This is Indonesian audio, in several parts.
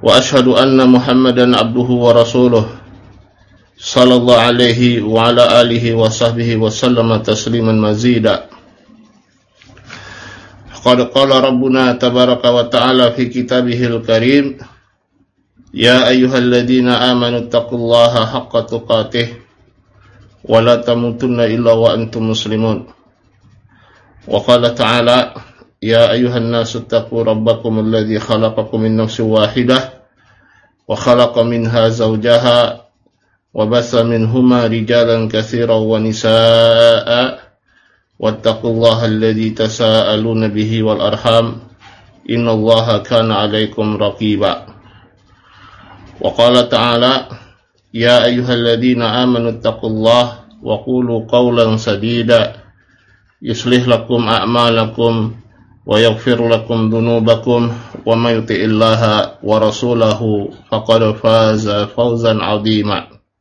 وأشهد أن محمدا عبده ورسوله صلى الله عليه وعلى آله وصحبه وسلم تسليما مزيدا. قد قال ربنا تبارك وتعالى في كتابه الكريم: يا أيها الذين آمنوا اتقوا الله حق تقاته ولا تموتن إلا وأنتم مسلمون. وقال تعالى: يا أيها الناس اتقوا ربكم الذي خلقكم من نفس واحدة وخلق منها زوجها وبث منهما رجالا كثيرا ونساء واتقوا الله الذي تساءلون به والأرحام إن الله كان عليكم رقيبا. وقال تعالى: يا أيها الذين آمنوا اتقوا الله وقولوا قولا سديدا يصلح لكم أعمالكم ويغفر لكم ذنوبكم ومن يطع الله ورسوله فقد فاز فوزا عظيما.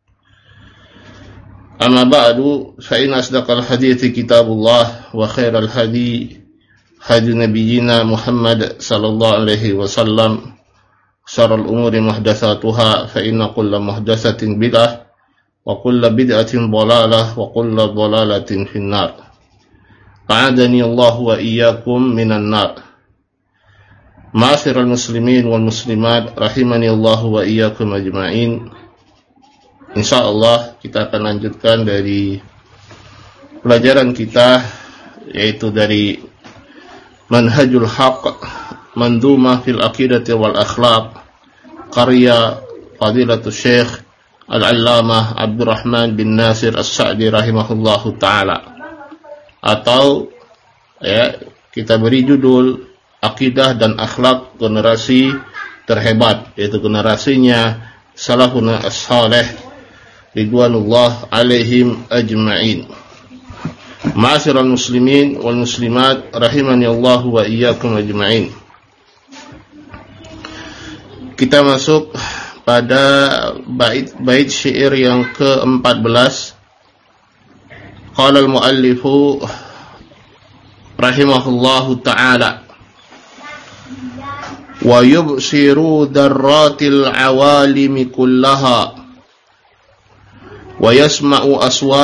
أما بعد فإن أصدق الحديث كتاب الله وخير الهدي هدي نبينا محمد صلى الله عليه وسلم شر الأمور محدثاتها فإن كل محدثة بدعة وكل بدعة ضلالة وكل ضلالة في النار. أعاذني الله وإياكم من النار. Ma'asyiral muslimin wal muslimat rahimani Allah wa iyyakum ajma'in. Insyaallah kita akan lanjutkan dari pelajaran kita, yaitu dari Manhajul Haq Mandhumah fil Aqidati wal Akhlaq, karya Fadilatul Syekh Al-Allamah Abdurrahman bin Nasir As-Sa'di rahimahullahu ta'ala. Atau kita beri judul Akidah dan Akhlak Generasi Terhebat, yaitu generasinya Salafun As-Saleh Ridwanullah alaihim ajma'in. Ma'asyiral muslimin wal muslimat rahimani Allah wa iyyakum ajma'in. Kita masuk pada bait syair yang ke-14. Qala al-muallifu rahimahullahu ta'ala: wa yubsiru darratil awalimi kullaha wa yasma'u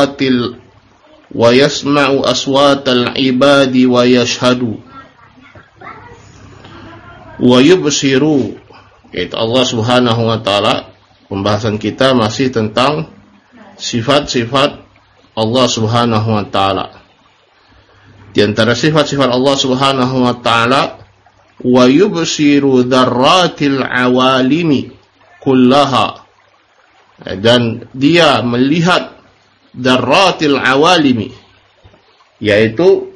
aswatal ibadi wa yashhadu. Wa yubsiru, yaitu Allah Subhanahu wa ta'ala. Pembahasan kita masih tentang sifat-sifat Allah Subhanahu wa ta'ala. Di antara sifat-sifat Allah Subhanahu wa ta'ala, wa yubsiru dzarratil awalimi kullaha, dan dia melihat dzarratil awalimi, yaitu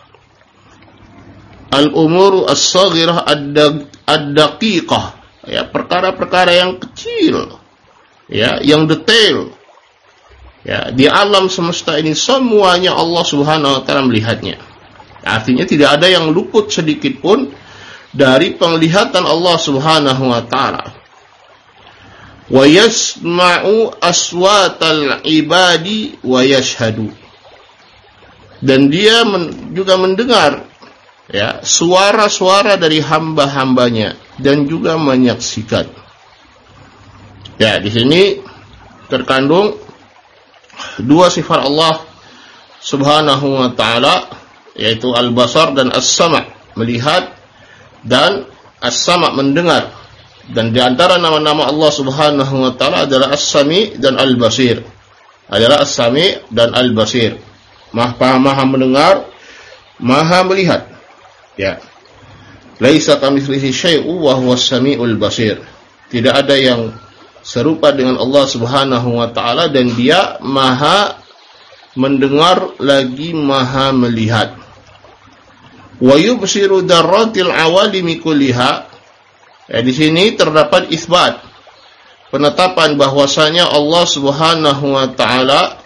al-umur as-saghirah ad-daqiqah, perkara-perkara yang kecil, yang detail. Di alam semesta ini semuanya Allah Subhanahu wa ta'ala melihatnya. Artinya tidak ada yang luput sedikit pun dari penglihatan Allah Subhanahu wa ta'ala. Wa yasma'u aswatal ibadi wa yashhadu. Dan dia juga mendengar suara-suara dari hamba-hambanya dan juga menyaksikan. Di sini terkandung dua sifat Allah Subhanahu wa ta'ala, yaitu al-basar dan as-sama', melihat, dan as-sama', mendengar. Dan di antara nama-nama Allah Subhanahu wa ta'ala adalah as-sami' dan al-basir. Adalah as-sami' dan al-basir. Maha mendengar, maha melihat. Laisa kamitslihi syai'un wa huwas sami'ul basir. Tidak ada yang serupa dengan Allah Subhanahu wa ta'ala, dan dia maha mendengar lagi maha melihat. Wa yubsiru darratil awalimi kulliha. Di sini terdapat isbat, penetapan bahwasanya Allah Subhanahu wa ta'ala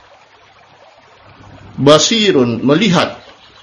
basirun, melihat,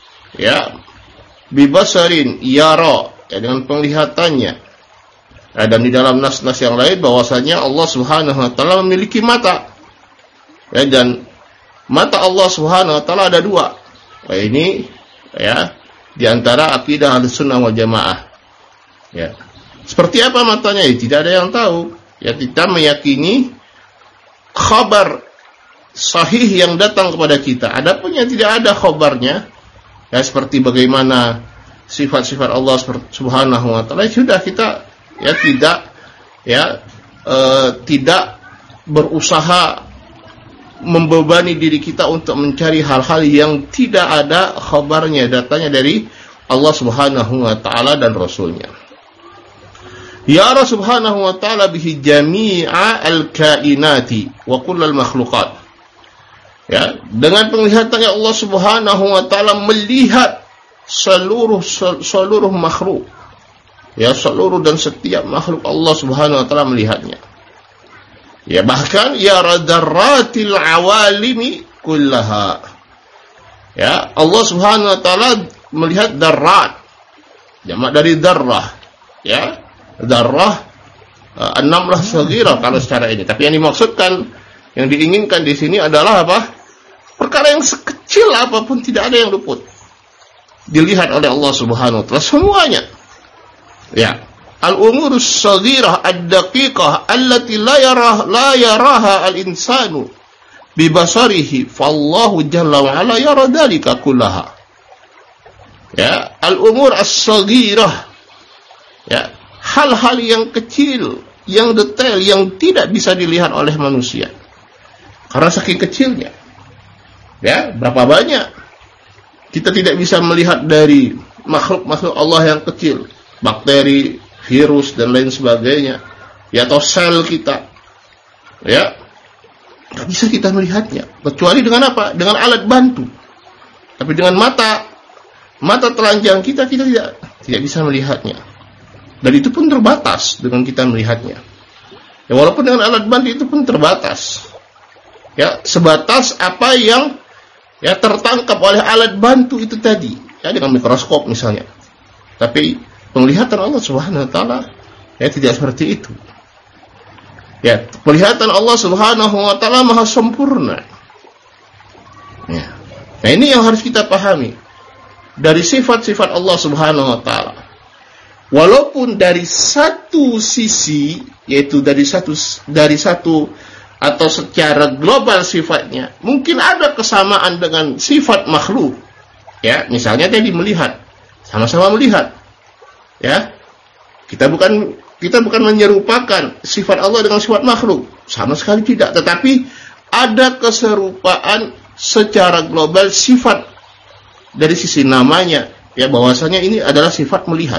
bibasarin yara, dengan penglihatannya. Dan di dalam nas-nas yang lain bahwasanya Allah Subhanahu wa ta'ala memiliki mata. Dan mata Allah Subhanahu wa ta'ala ada dua. Ini di antara akidah Ahlussunnah wal Jamaah. Seperti apa matanya? Ya, tidak ada yang tahu. Ya, kita meyakini khabar sahih yang datang kepada kita. Adapun yang tidak ada khabarnya, ya seperti bagaimana sifat-sifat Allah Subhanahu wa taala, sudah kita tidak berusaha membebani diri kita untuk mencari hal-hal yang tidak ada khabarnya, datanya dari Allah Subhanahu wa taala dan Rasulnya. Ya Allah Subhanahu wa taala bihi jami'a al-kainati wa kullal makhluqat. Ya, dengan penglihatannya Allah Subhanahu wa taala melihat seluruh makhluk. Ya, seluruh dan setiap makhluk Allah Subhanahu wa taala melihatnya. Ya, bahkan ya radarratil awalimi kullaha. Ya, Allah Subhanahu wa taala melihat darrat. Jamak dari darrah. Ya. Darrah an-namlah saghirah kalau secara ini. Tapi yang dimaksudkan, yang diinginkan di sini adalah apa? Perkara yang sekecil apapun tidak ada yang luput dilihat oleh Allah Subhanahu wa taala semuanya. Ya. Al-umurus saghirah ad-daqiqah allati la yaraha al-insanu bi basarihi fallahu jalla wa ala yara dzalika kullaha. Ya, al-umur as-saghirah. Ya. Hal-hal yang kecil, yang detail, yang tidak bisa dilihat oleh manusia. Karena saking kecilnya. Ya, berapa banyak kita tidak bisa melihat dari makhluk-makhluk Allah yang kecil. Bakteri, virus, dan lain sebagainya. Ya, atau sel kita. Ya, nggak bisa kita melihatnya. Kecuali dengan apa? Dengan alat bantu. Tapi dengan mata telanjang kita tidak bisa melihatnya. Dan itu pun terbatas dengan kita melihatnya. Ya, walaupun dengan alat bantu itu pun terbatas. Ya, sebatas apa yang ya tertangkap oleh alat bantu itu tadi. Ya, dengan mikroskop misalnya. Tapi penglihatan Allah Subhanahu wa taala ya tidak seperti itu. Ya, penglihatan Allah Subhanahu wa taala maha sempurna. Ya. Nah, ini yang harus kita pahami dari sifat-sifat Allah Subhanahu wa taala. Walaupun dari satu sisi, yaitu dari satu atau secara global sifatnya, mungkin ada kesamaan dengan sifat makhluk. Ya, misalnya tadi melihat, sama-sama melihat. Ya, kita bukan menyerupakan sifat Allah dengan sifat makhluk, sama sekali tidak. Tetapi ada keserupaan secara global sifat dari sisi namanya, ya bahwasanya ini adalah sifat melihat.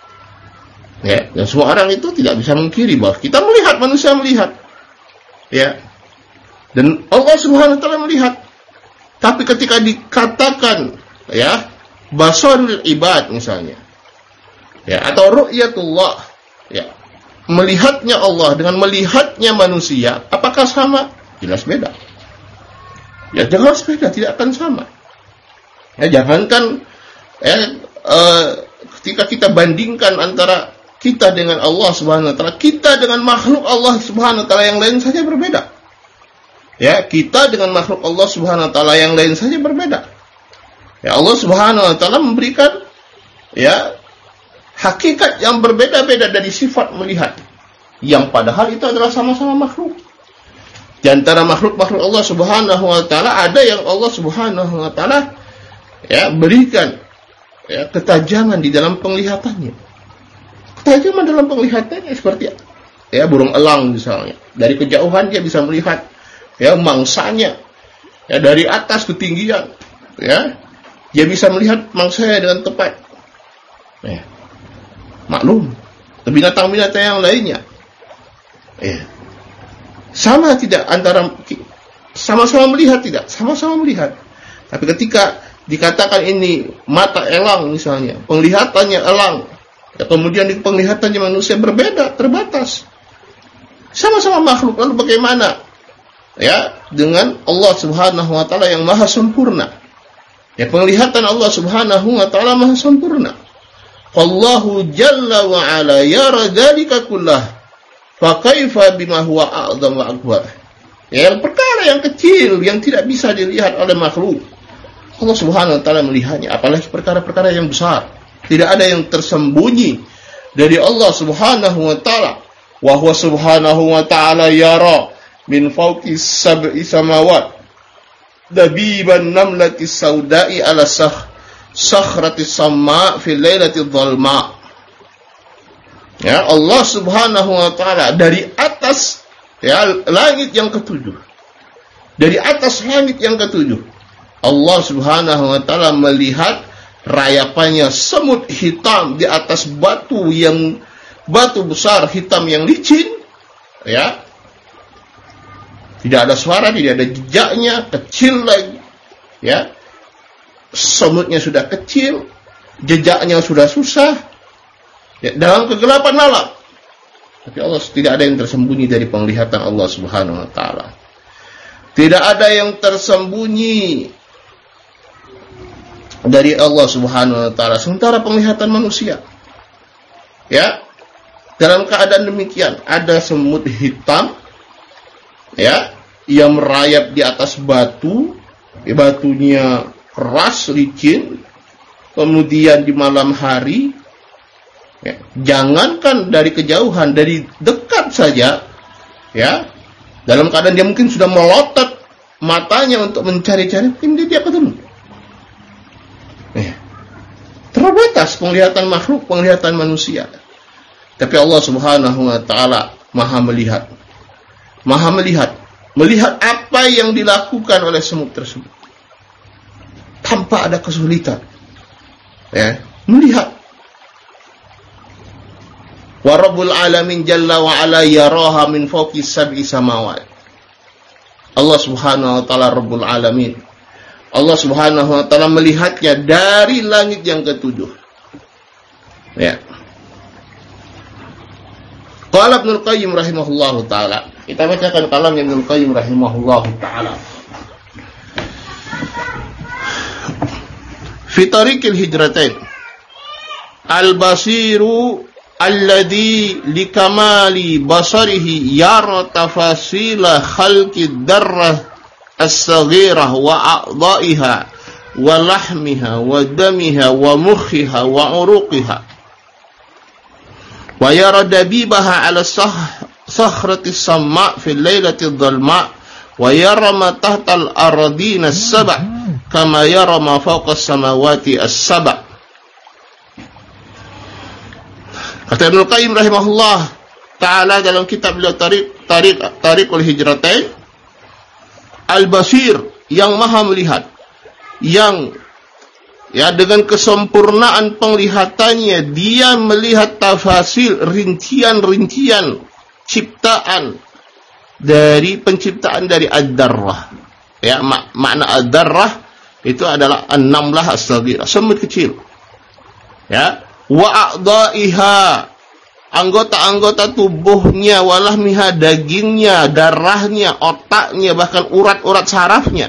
Ya, dan semua orang itu tidak bisa mengkiri bahwa kita melihat, manusia melihat. Ya. Dan Allah Subhanahu wa taala melihat. Tapi ketika dikatakan ya, basarul ibad misalnya. Ya, atau ru'yatullah, ya. Melihatnya Allah dengan melihatnya manusia, apakah sama? Jelas beda. Ya, jelas beda, tidak akan sama. Ya, jangankan ketika kita bandingkan antara kita dengan Allah Subhanahu wa taala, kita dengan makhluk Allah Subhanahu wa taala yang lain saja berbeda. Ya, kita dengan makhluk Allah Subhanahu wa taala yang lain saja berbeda. Ya, Allah Subhanahu wa taala memberikan ya hakikat yang berbeda-beda dari sifat melihat. Yang padahal itu adalah sama-sama makhluk. Di antara makhluk-makhluk Allah Subhanahu wa taala ada yang Allah Subhanahu wa taala ya berikan ya ketajaman di dalam penglihatannya. Ketajaman dalam penglihatannya seperti ya burung elang misalnya. Dari kejauhan dia bisa melihat ya mangsanya. Ya dari atas ketinggian ya. Dia bisa melihat mangsanya dengan tepat. Ya. Maklum. Binatang-binatang yang lainnya. Ya. Sama tidak antara sama-sama melihat tidak? Sama-sama melihat. Tapi ketika dikatakan ini mata elang misalnya, penglihatannya elang, ya, kemudian di penglihatannya manusia berbeda, terbatas. Sama-sama makhluk, lalu bagaimana? Ya, dengan Allah Subhanahu wa taala yang maha sempurna. Ya, penglihatan Allah Subhanahu wa taala maha sempurna. Allahu jalla wa ala yara dzalika kullah. Fa kaifa bima huwa a'zam wa akbar. Ya, perkara yang kecil yang tidak bisa dilihat oleh makhluk, Allah Subhanahu wa taala melihatnya, apalagi perkara-perkara yang besar. Tidak ada yang tersembunyi dari Allah Subhanahu wa taala. Wa huwa subhanahu wa ta'ala yara min fawqi sab'i samawat dabiban namlati sauda'i ala sakhrati samma fi lailati dhalma. Ya, Allah Subhanahu wa taala dari atas, ya, langit yang ketujuh. Dari atas langit yang ketujuh, Allah Subhanahu wa taala melihat rayapannya semut hitam di atas batu besar hitam yang licin, ya. Tidak ada suara, tidak ada jejaknya, kecil lagi, ya. Semutnya sudah kecil, jejaknya sudah susah, ya, dalam kegelapan malam. Tapi Allah, tidak ada yang tersembunyi dari penglihatan Allah Subhanahu wa taala. Tidak ada yang tersembunyi dari Allah Subhanahu wa taala, sementara penglihatan manusia, ya. Dalam keadaan demikian, ada semut hitam, ya, yang merayap di atas batu, batunya keras, licin, kemudian di malam hari, ya, jangankan dari kejauhan, dari dekat saja, ya, dalam keadaan dia mungkin sudah melotot matanya untuk mencari-cari, mungkin dia ketemu. Ya. Terbatas penglihatan makhluk, penglihatan manusia. Tapi Allah Subhanahu wa taala Maha melihat. Maha melihat apa yang dilakukan oleh semut tersebut tanpa ada kesulitan, ya, melihat. Wa Rabbul Alamin Jalla wa Ala yaraha min fawqi sab'i samawat. Allah Subhanahu wa taala Rabbul Alamin. Allah Subhanahu wa taala melihatnya dari langit yang ketujuh. Ya. Qala Ibnu Qayyim rahimahullahu taala. Kita bacakan kalam Ibnu Qayyim rahimahullahu taala. Fi tariqil hijratain. Al-basiru alladhi likamali basarihi yara tafasila khalqi darrah as-saghirah wa a'dha'iha wa lahmiha wa damiha wa mukhiha wa uruqiha. Wa yara dabibaha ala sakhrati samma fi lailati dhalma wa yara ma tahta al-ardina as-sab' kama yara ma fawqa as-samawati as-sab'. Kata Ibnu Qayyim rahimahullah taala dalam kitab beliau Tariqul Hijratain, Al-Basir, yang maha melihat, yang, ya, dengan kesempurnaan penglihatannya dia melihat tafasil, rincian-rincian ciptaan dari penciptaan dari ad-darrah. Ya, makna ad-darrah itu adalah an-namlah as-saghirah, semut kecil. Ya, wa a'dha'iha, anggota-anggota tubuhnya, walahmiha, dagingnya, darahnya, otaknya, bahkan urat-urat sarafnya.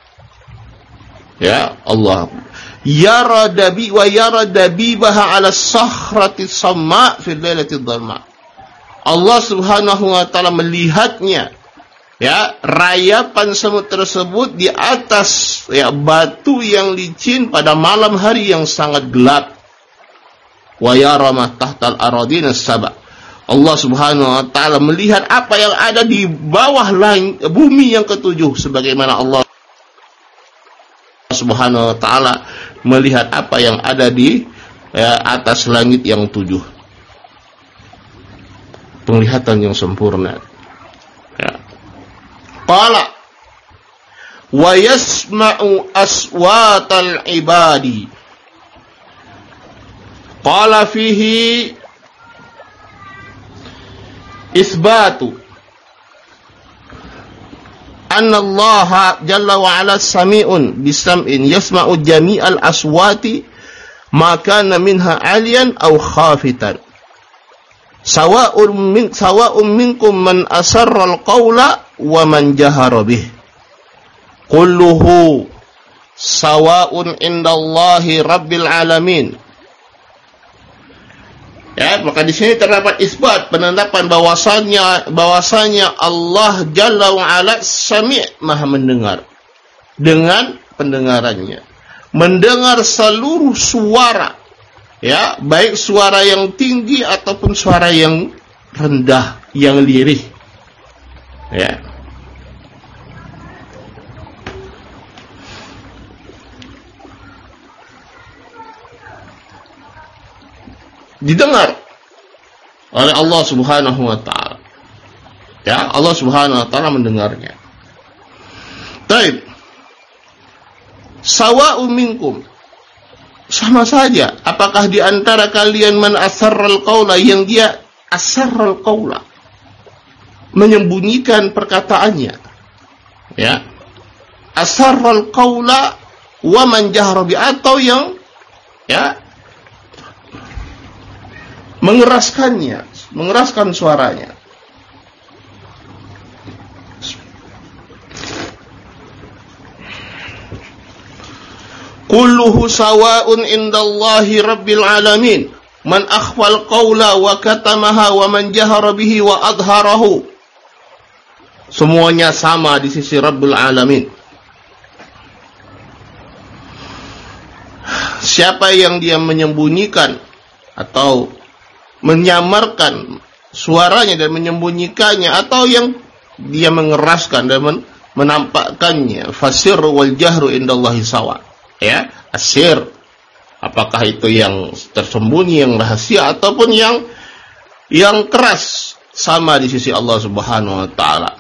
Ya Allah. Yara dabibaha ala sakhrati samma fi lailati dhalma. Allah Subhanahu wa taala melihatnya, ya, rayapan semut tersebut di atas, ya, batu yang licin pada malam hari yang sangat gelap. Wa yara ma tahtal aradina as-sab'. Allah Subhanahu wa taala melihat apa yang ada di bawah bumi yang ketujuh, sebagaimana Allah Subhanahu wa taala melihat apa yang ada di, ya, atas langit yang tujuh. Penglihatan yang sempurna. Ya. Qala wa yasma'u aswatal ibadi. Qala fihi isbatu anna Allah Jalla wa Ala sami'un bisam'in yasma'u jami'al aswati ma kana minha aliyan aw khafitan. Sawa'un minkum man asarra al-qawla wa man jahara bih. Kulluhu sawa'un indallahi rabbil alamin. Ya, maka di sini terdapat isbat, penetapan bahwasanya Allah Jalla wa Ala Sami', maha mendengar dengan pendengarannya, mendengar seluruh suara Ya, baik suara yang tinggi ataupun suara yang rendah, yang lirih. Ya. Didengar oleh Allah Subhanahu wa taala. Ya, Allah Subhanahu wa taala mendengarnya. Baik. Sawa'un minkum. Sama saja, apakah di antara kalian man asarral qaula, yang dia asarral qaula, menyembunyikan perkataannya. Ya. Asarral qaula wa man jahara bi, atau yang ya mengeraskannya, mengeraskan suaranya. Kulluhu sawa'un indallahi rabbil alamin, man akhfal qawla wa katamaha wa man jahara bihi wa adharahu. Semuanya sama di sisi Rabbul Alamin. Siapa yang dia menyembunyikan atau menyamarkan suaranya dan menyembunyikannya, atau yang dia mengeraskan dan menampakkannya, fasir wal jahru indallahi sawa. Ya, asir, apakah itu yang tersembunyi, yang rahasia, ataupun yang keras, sama di sisi Allah Subhanahu wa taala.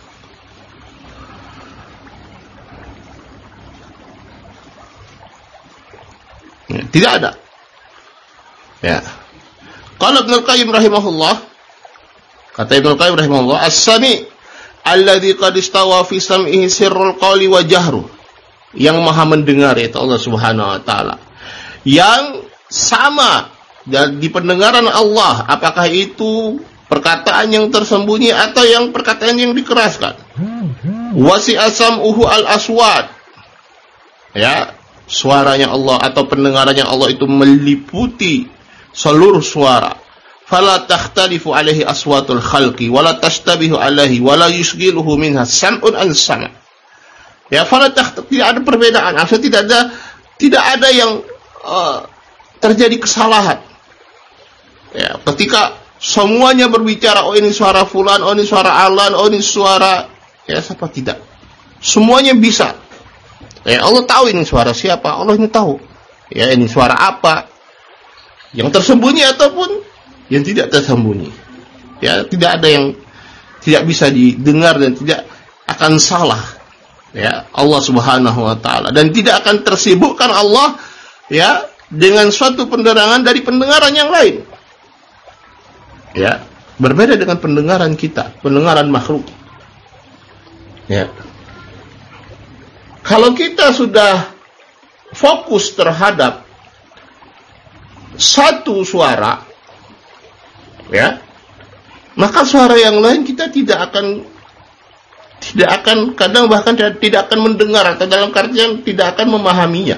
Ya, tidak ada. Ya. Qala Ibnu Qayyim rahimahullah, kata Ibnu Qayyim rahimahullah, as-sami' alladzi qad istawa fi sam'ihi sirrul qawli wa jahru, yang maha mendengar, yaitu Allah Subhanahu wa taala, yang sama dan di pendengaran Allah, apakah itu perkataan yang tersembunyi atau yang perkataan yang dikeraskan. Wasi'a sam'uhu al-aswad, ya, suaranya Allah atau pendengarannya Allah itu meliputi seluruh suara. Fala takhtalifu alaihi aswatul khalqi wala tashtabihu alaihi wala yusghiluhu minha sam'un an sam'. Ya, tidak ada perbedaan, artinya tidak ada yang terjadi kesalahan. Ya, ketika semuanya berbicara, oh ini suara fulan, oh ini suara alan, oh ini suara ya siapa, tidak. Semuanya bisa. Ya, Allah tahu ini suara siapa, Allah ini tahu. Ya, ini suara apa, yang tersembunyi ataupun yang tidak tersembunyi. Ya, tidak ada yang tidak bisa didengar dan tidak akan salah. Ya, Allah Subhanahu wa taala, dan tidak akan tersibukkan Allah ya dengan suatu pendengaran dari pendengaran yang lain. Ya, berbeda dengan pendengaran kita, pendengaran makhluk. Ya. Kalau kita sudah fokus terhadap satu suara, ya, maka suara yang lain kita tidak akan kadang bahkan tidak akan mendengar, atau dalam artian tidak akan memahaminya.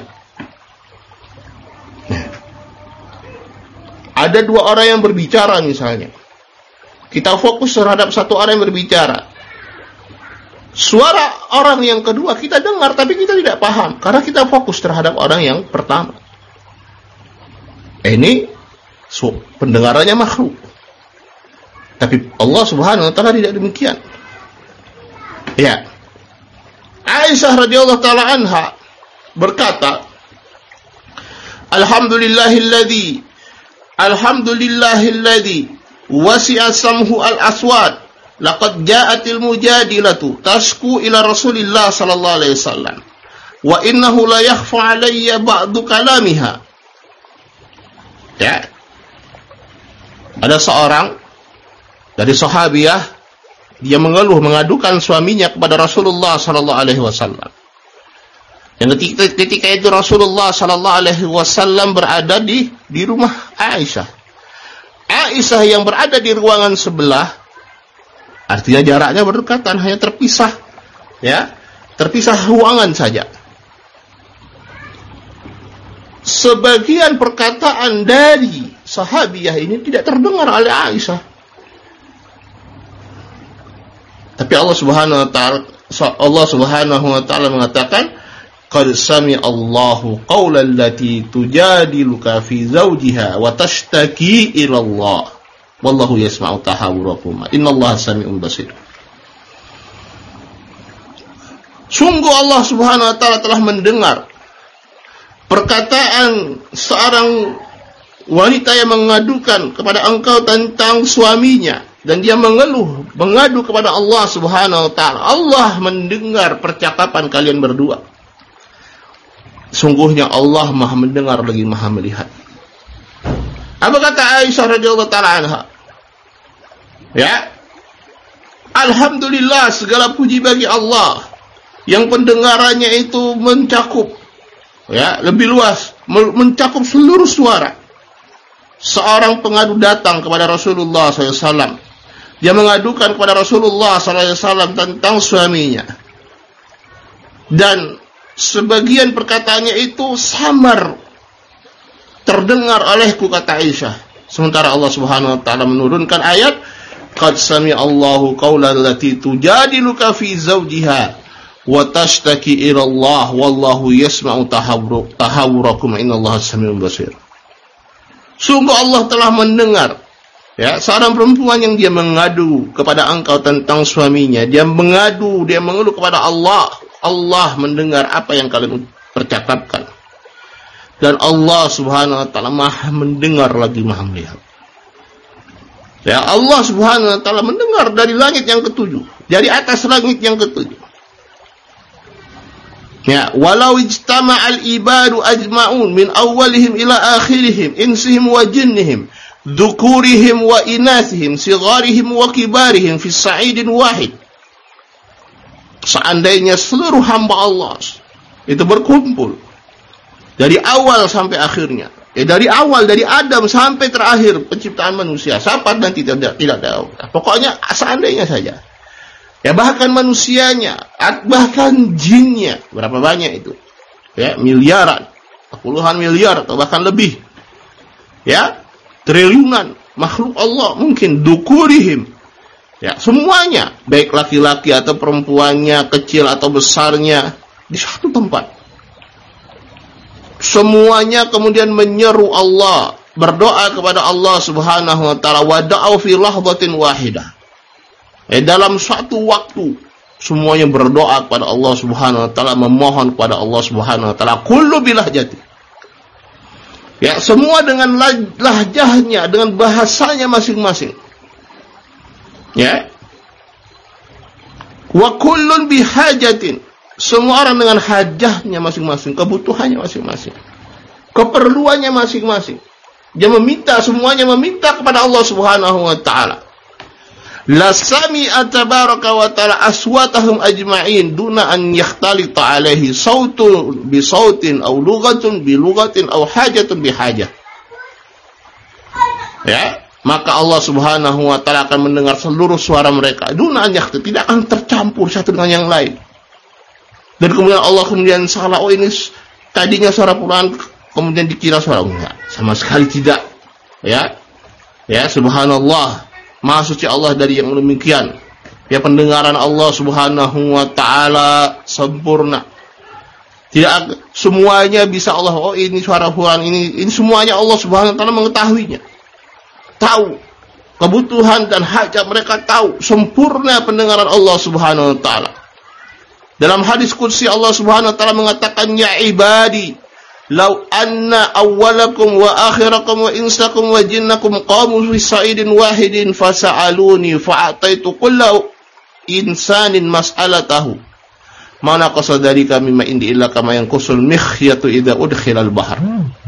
Ada dua orang yang berbicara misalnya, kita fokus terhadap satu orang yang berbicara, suara orang yang kedua kita dengar tapi kita tidak paham karena kita fokus terhadap orang yang pertama. Ini pendengarannya makhluk, tapi Allah Subhanahu wa taala tidak demikian. Ya, Aisyah radhiyallahu taala anha berkata, Alhamdulillahilladzi wasi'a samhu al-aswad, laqad ja'atil mujadilatu tashku ila Rasulillah sallallahu alaihi wasallam wa innahu la yakhfa 'alayya ba'du kalamiha. Ya, ada seorang dari sahabiah, dia mengeluh, mengadukan suaminya kepada Rasulullah sallallahu alaihi wasallam. Dan ketika itu Rasulullah sallallahu alaihi wasallam berada di rumah Aisyah. Aisyah yang berada di ruangan sebelah, artinya jaraknya berdekatan, hanya terpisah, ya, terpisah ruangan saja. Sebagian perkataan dari sahabiah ini tidak terdengar oleh Aisyah. Tapi Allah Subhanahu wa taala mengatakan, qad sami'a Allahu qawlan allati tujadiluka fi zawjiha wa tashtaki ila Allah wallahu yasma'u tahawurakuma innallaha sami'un basir. Sungguh Allah Subhanahu wa taala telah mendengar perkataan seorang wanita yang mengadukan kepada engkau tentang suaminya dan dia mengadu kepada Allah Subhanahu wa taala. Allah mendengar percakapan kalian berdua. Sungguhnya Allah Maha mendengar lagi Maha melihat. Apa kata Aisyah radhiyallahu taala anha? Ya. Alhamdulillah, segala puji bagi Allah yang pendengarannya itu mencakup, ya, lebih luas, mencakup seluruh suara. Seorang pengadu datang kepada Rasulullah SAW. Dia mengadukan kepada Rasulullah SAW tentang suaminya. Dan sebagian perkataannya itu samar terdengar olehku, kata Aisyah. Sementara Allah Subhanahu wa taala menurunkan ayat, qad sami'a Allahu qawlan allati tujadiluka fi zawjiha wa tashtaki ila Allah wallahu yasma'u tahawurakum innallaha sami'un basir. Sungguh Allah telah mendengar, ya, seorang perempuan yang dia mengadu kepada engkau tentang suaminya, dia mengeluh kepada Allah. Allah mendengar apa yang kalian percakapkan. Dan Allah Subhanahu wa taala Maha mendengar lagi Maha melihat. Ya, Allah Subhanahu wa taala mendengar dari langit yang ketujuh, dari atas langit yang ketujuh. Ya, walau ijtama'al ibadu ajma'un min awwalihim ila akhirihim insihim wa jinnihim dhukurihim wa inathihim sigharihim wa kibarihim fi sa'idin wahid. Seandainya seluruh hamba Allah itu berkumpul dari awal sampai akhirnya, dari awal, dari Adam sampai terakhir penciptaan manusia, siapa nanti tidak tahu. Pokoknya seandainya saja. Ya, bahkan manusianya, bahkan jinnya, berapa banyak itu? Ya, miliaran, puluhan miliar atau bahkan lebih. Ya, triliunan makhluk Allah, mungkin dukurihim. Ya, semuanya, baik laki-laki atau perempuannya, kecil atau besarnya, di satu tempat. Semuanya kemudian menyeru Allah, berdoa kepada Allah Subhanahu wa taala, wa da'u fi lahdatin wahidah. Dalam suatu waktu semuanya berdoa kepada Allah Subhanahu wa taala, memohon kepada Allah Subhanahu wa taala, kullu bilahjati. Ya, semua dengan lahjahnya, dengan bahasanya masing-masing. Ya. Wa kullun bihajatin. Semua orang dengan hajahnya masing-masing, kebutuhannya masing-masing, keperluannya masing-masing. Dia meminta, semuanya meminta kepada Allah Subhanahu wa taala. La sami'a tabaraka wa ta'ala aswatahum ajma'in duna an yakhtalita alaihi sautun bi sautin aw lughatun bi lughatin aw hajatun bi hajah. Ya, maka Allah Subhanahu wa taala akan mendengar seluruh suara mereka duna an yakhtalita, tidak akan tercampur satu dengan yang lain. Dan kemudian Allah salah, oh ini tadinya suara fulan kemudian dikira suara, enggak, sama sekali tidak. Ya. Ya, subhanallah. Maha suci Allah dari yang demikian. Ya, pendengaran Allah Subhanahu wa taala sempurna. Tidak semuanya bisa Allah, oh ini suara fulan, ini semuanya Allah Subhanahu wa taala mengetahuinya. Tahu kebutuhan dan hajat mereka, tahu sempurna pendengaran Allah Subhanahu wa taala. Dalam hadis qudsi Allah Subhanahu wa taala mengatakan, ya ibadi law anna awwalakum wa akhirakum wa insakum wa jinnakum qamu fi sa'idin wahidin fasa'aluni fa'ataitu kullu insanin mas'alatahu ma naqasa dzalika mimma indi illa kama yanqusul mikhyatu idza udkhilal bahr.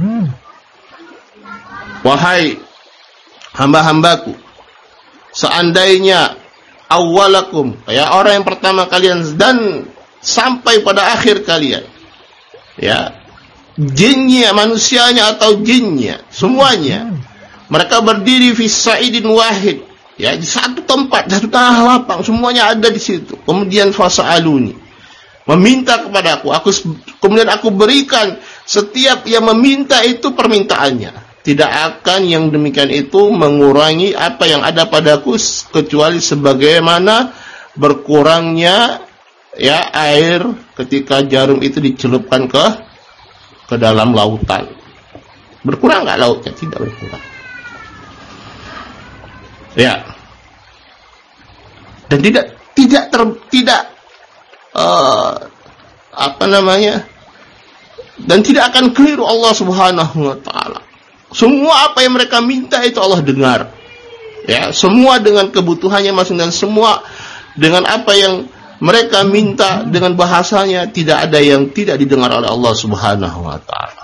Wahai hamba-hambaku, seandainya awwalakum, ya, orang yang pertama kalian dan sampai pada akhir kalian, ya, jinnya, manusianya atau jinnya, semuanya mereka berdiri fi sa'idin wahid, ya, di satu tempat, satu tanah lapang, semuanya ada di situ. Kemudian fasa'aluni, meminta kepada aku kemudian aku berikan setiap yang meminta itu permintaannya. Tidak akan yang demikian itu mengurangi apa yang ada padaku kecuali sebagaimana berkurangnya, ya air ketika jarum itu dicelupkan ke dalam lautan. Berkurang nggak lautnya? Tidak berkurang. Ya. Dan tidak dan tidak akan keliru Allah Subhanahu wa taala. Semua apa yang mereka minta itu Allah dengar. Ya, semua dengan kebutuhannya masing dan semua dengan apa yang mereka minta dengan bahasanya, tidak ada yang tidak didengar oleh Allah Subhanahu wa taala.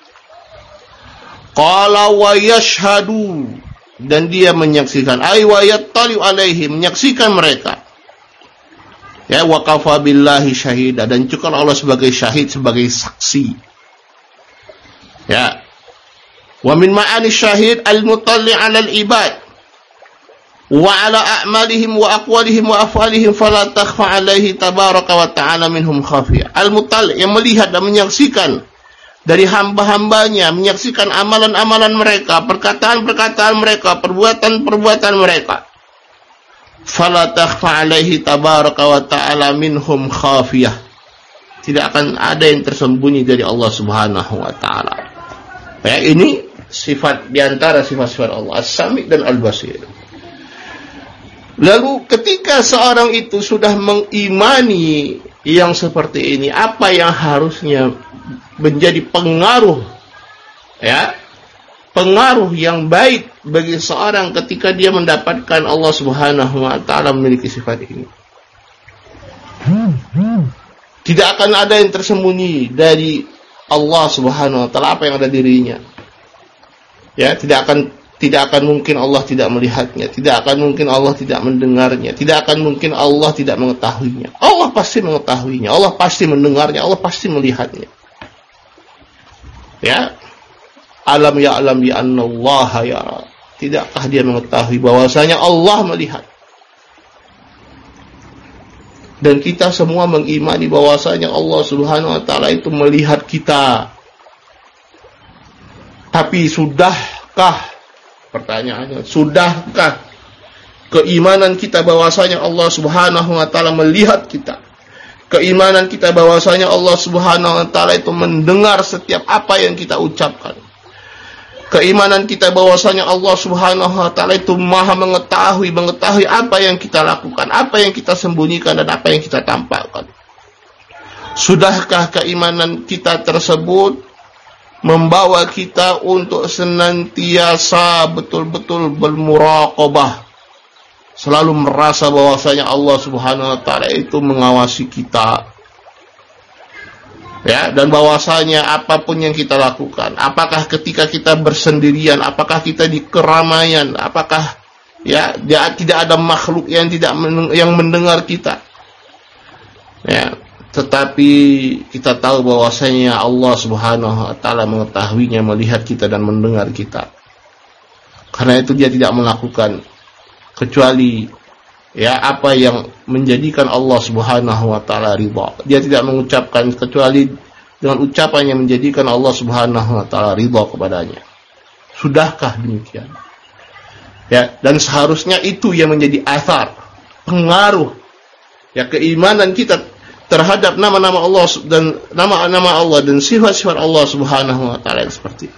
Qala wa yashhadu, dan dia menyaksikan, ay wa yattali alaihim, menyaksikan mereka. Ya, wa kafa billahi syahida, dan cukup Allah sebagai syahid, sebagai saksi. Ya. Wa min ma'ani syahid al-mutalli 'ala al-ibad wa 'ala a'malihim wa aqwalihim wa af'alihim fala takhfa 'alaihi tabaraka wa ta'ala minhum khafiyah. Al-mutalli, yang melihat dan menyaksikan dari hamba-hambanya, menyaksikan amalan-amalan mereka, perkataan-perkataan mereka, perbuatan-perbuatan mereka. Fala takhfa 'alaihi tabaraka wa ta'ala minhum khafiyah. Tidak akan ada yang tersembunyi dari Allah Subhanahu wa taala. Ya, ini sifat di antara sifat-sifat Allah, As-Sami' dan Al-Basir. Lalu ketika seorang itu sudah mengimani yang seperti ini, apa yang harusnya menjadi pengaruh, ya, pengaruh yang baik bagi seorang ketika dia mendapatkan Allah Subhanahu wa taala memiliki sifat ini? Tidak akan ada yang tersembunyi dari Allah Subhanahu wa taala apa yang ada dirinya. Ya, tidak akan mungkin Allah tidak melihatnya, tidak akan mungkin Allah tidak mendengarnya, tidak akan mungkin Allah tidak mengetahuinya. Allah pasti mengetahuinya, Allah pasti mendengarnya, Allah pasti melihatnya. Ya. Alam ya'lam bi annallaha yara. Tidakkah dia mengetahui bahwasanya Allah melihat? Dan kita semua mengimani bahwasanya Allah Subhanahu wa taala itu melihat kita. Tapi sudahkah, pertanyaannya, sudahkah keimanan kita bahwasanya Allah Subhanahu wa taala melihat kita? Keimanan kita bahwasanya Allah Subhanahu wa taala itu mendengar setiap apa yang kita ucapkan. Keimanan kita bahwasanya Allah Subhanahu wa taala itu Maha mengetahui apa yang kita lakukan, apa yang kita sembunyikan dan apa yang kita tampakkan. Sudahkah keimanan kita tersebut membawa kita untuk senantiasa betul-betul bermuraqabah, selalu merasa bahwasanya Allah Subhanahu wa taala itu mengawasi kita? Ya, dan bahwasanya apapun yang kita lakukan, apakah ketika kita bersendirian, apakah kita di keramaian, apakah ya tidak ada makhluk yang mendengar kita. Ya, tetapi kita tahu bahwasanya Allah Subhanahu wa taala mengetahuinya, melihat kita dan mendengar kita. Karena itu dia tidak melakukan kecuali ya apa yang menjadikan Allah Subhanahu wa taala ridha. Dia tidak mengucapkan kecuali dengan ucapan yang menjadikan Allah Subhanahu wa taala ridha kepadanya. Sudahkah demikian? Ya, dan seharusnya itu yang menjadi athar, pengaruh ya keimanan kita terhadap nama-nama Allah dan nama-nama Allah dan sifat-sifat Allah Subhanahu wa taala seperti itu.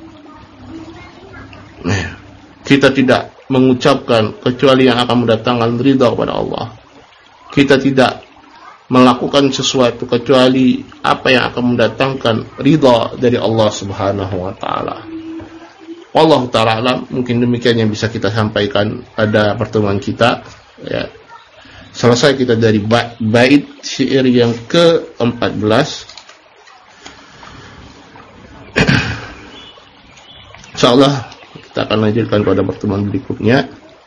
Nah, kita tidak mengucapkan kecuali yang akan mendatangkan ridha kepada Allah. Kita tidak melakukan sesuatu kecuali apa yang akan mendatangkan ridha dari Allah Subhanahu wa taala. Wallahu taala alam. Mungkin demikian yang bisa kita sampaikan pada pertemuan kita, ya. Selesai kita dari bait syair yang ke-14. Insyaallah kita akan lanjutkan pada pertemuan berikutnya.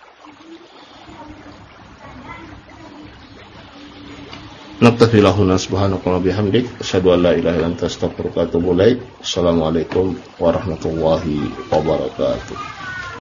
Naktafi lahuna subhanaka wa bihamdik asyhadu an la ilaha illa anta astaghfiruka wa atubu ilaik. Assalamualaikum warahmatullahi wabarakatuh.